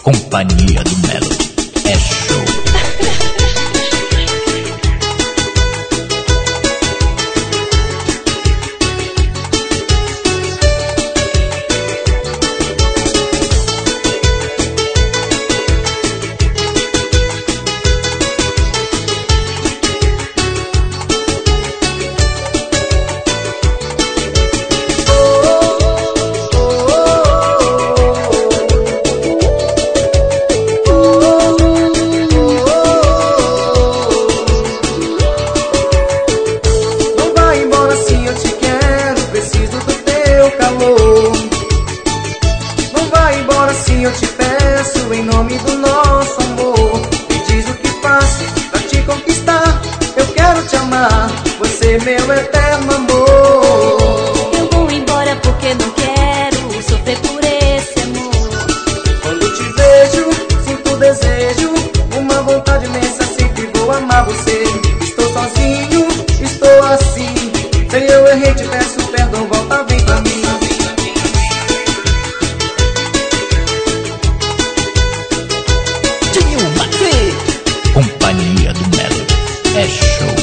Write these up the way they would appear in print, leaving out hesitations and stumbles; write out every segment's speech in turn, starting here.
Companhia do Melody. É show. Eu te peço em nome do nosso amor. Me diz o que faço pra te conquistar. Eu quero te amar, você meu eterno amor. Eu vou embora porque não quero sofrer por esse amor. Quando te vejo, sinto desejo, uma vontade imensa, sempre vou amar você. Estou sozinho, estou assim. Se eu errei, te peço perdão, volta, vem pra mim. Companhia do Melody. É show.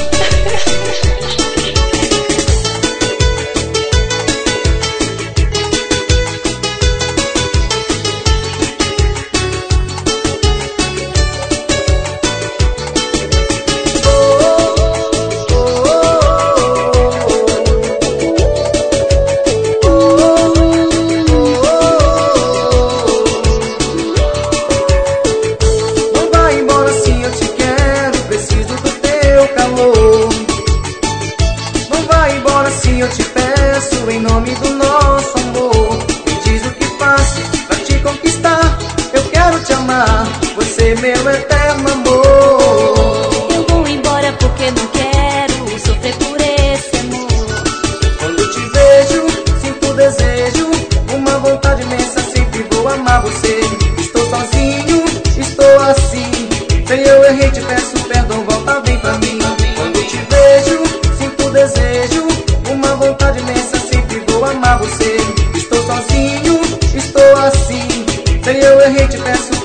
Eu te peço em nome do nosso amor. Me diz o que faço pra te conquistar. Eu quero te amar, você meu eterno amor. Eu vou embora porque não quero sofrer por esse amor. Quando te vejo, sinto desejo, uma vontade imensa, sempre vou amar você. Estou sozinho, estou assim. Se eu errei, te peço perdão, volta, vem pra mim. Quando te vejo, sinto desejo, uma vontade imensa, sempre vou amar você. Estou sozinho, estou assim. Se eu errei, te peço